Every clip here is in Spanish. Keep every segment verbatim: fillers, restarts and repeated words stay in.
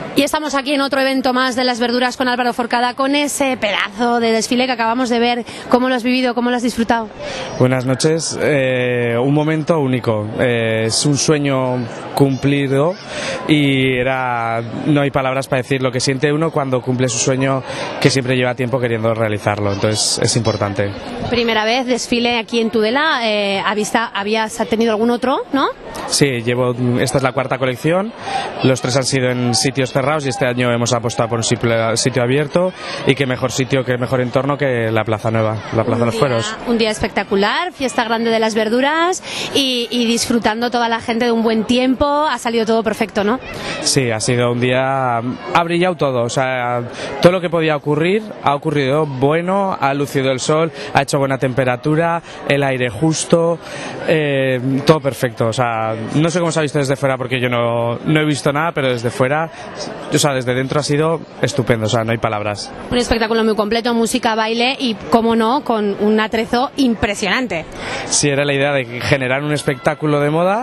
Y estamos aquí en otro evento más de las verduras con Álvaro Forcada, con ese pedazo de desfile que acabamos de ver. ¿Cómo lo has vivido? ¿Cómo lo has disfrutado? Buenas noches. Eh, un momento único. Eh, es un sueño cumplido y era no hay palabras para decir lo que siente uno cuando cumple su sueño, que siempre lleva tiempo queriendo realizarlo. Entonces es importante. Primera vez desfile aquí en Tudela. Eh, ¿Habías tenido algún otro, no? Sí, llevo. Esta es la cuarta colección. Los tres han sido en sitios cerrados y este año hemos apostado por un sitio abierto, y qué mejor sitio, qué mejor entorno que la Plaza Nueva, la Plaza de los Fueros. Un día espectacular, fiesta grande de las verduras y, y disfrutando toda la gente de un buen tiempo. Ha salido todo perfecto, ¿no? Sí, ha sido un día, ha brillado todo, o sea, todo lo que podía ocurrir ha ocurrido bueno, ha lucido el sol, ha hecho buena temperatura, el aire justo, eh, todo perfecto. O sea, no sé cómo se ha visto desde fuera porque yo no, no he visto nada, pero desde fuera, o sea, desde dentro ha sido estupendo, o sea, no hay palabras. Un espectáculo muy completo, música, baile y, cómo no, con un atrezo impresionante. Sí, era la idea de generar un espectáculo de moda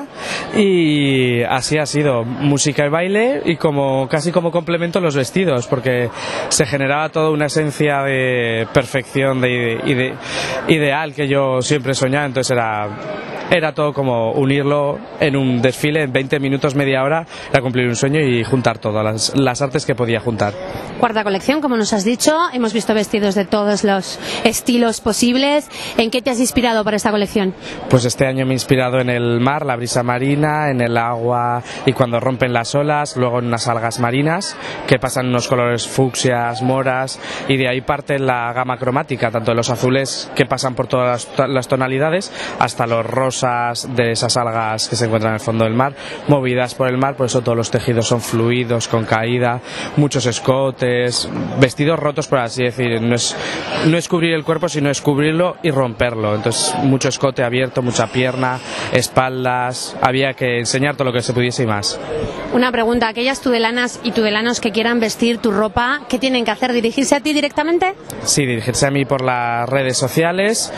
y así ha sido, música y baile, y como casi como complemento los vestidos, porque se generaba toda una esencia de perfección, de, de, de ideal que yo siempre soñaba. Entonces era Era todo como unirlo en un desfile en veinte minutos, media hora, era cumplir un sueño y juntar todas las, las artes que podía juntar. Cuarta colección, como nos has dicho, hemos visto vestidos de todos los estilos posibles. ¿En qué te has inspirado para esta colección? Pues este año me he inspirado en el mar, la brisa marina, en el agua y cuando rompen las olas, luego en unas algas marinas que pasan unos colores fucsias, moras, y de ahí parte la gama cromática, tanto de los azules que pasan por todas las, las tonalidades hasta los rosas de esas algas que se encuentran en el fondo del mar, movidas por el mar. Por eso todos los tejidos son fluidos, con caída, muchos escotes, vestidos rotos, por así decir. No es, no es cubrir el cuerpo, sino es cubrirlo y romperlo. Entonces mucho escote abierto, mucha pierna, espaldas, había que enseñar todo lo que se pudiese y más. Una pregunta, aquellas tudelanas y tudelanos que quieran vestir tu ropa, ¿qué tienen que hacer? ¿Dirigirse a ti directamente? Sí, dirigirse a mí por las redes sociales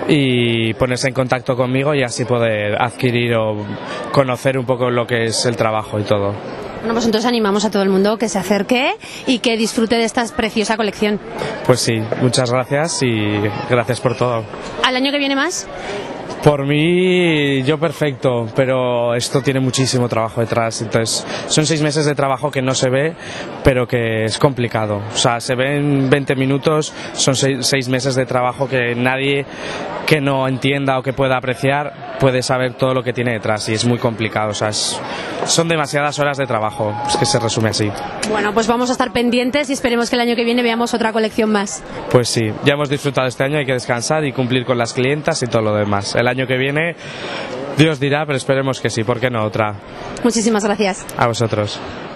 y ponerse en contacto conmigo y así poder adquirir o conocer un poco lo que es el trabajo y todo. Bueno, pues entonces animamos a todo el mundo que se acerque y que disfrute de esta preciosa colección. Pues sí, muchas gracias y gracias por todo. ¿Al año que viene más? Por mí, yo perfecto, pero esto tiene muchísimo trabajo detrás. Entonces, son seis meses de trabajo que no se ve, pero que es complicado. O sea, se ve en veinte minutos, son seis, seis meses de trabajo que nadie que no entienda o que pueda apreciar puede saber todo lo que tiene detrás, y es muy complicado. O sea, es, son demasiadas horas de trabajo, es que se resume así. Bueno, pues vamos a estar pendientes y esperemos que el año que viene veamos otra colección más. Pues sí, ya hemos disfrutado este año, hay que descansar y cumplir con las clientas y todo lo demás. El año que viene, Dios dirá, pero esperemos que sí, ¿por qué no otra? Muchísimas gracias. A vosotros.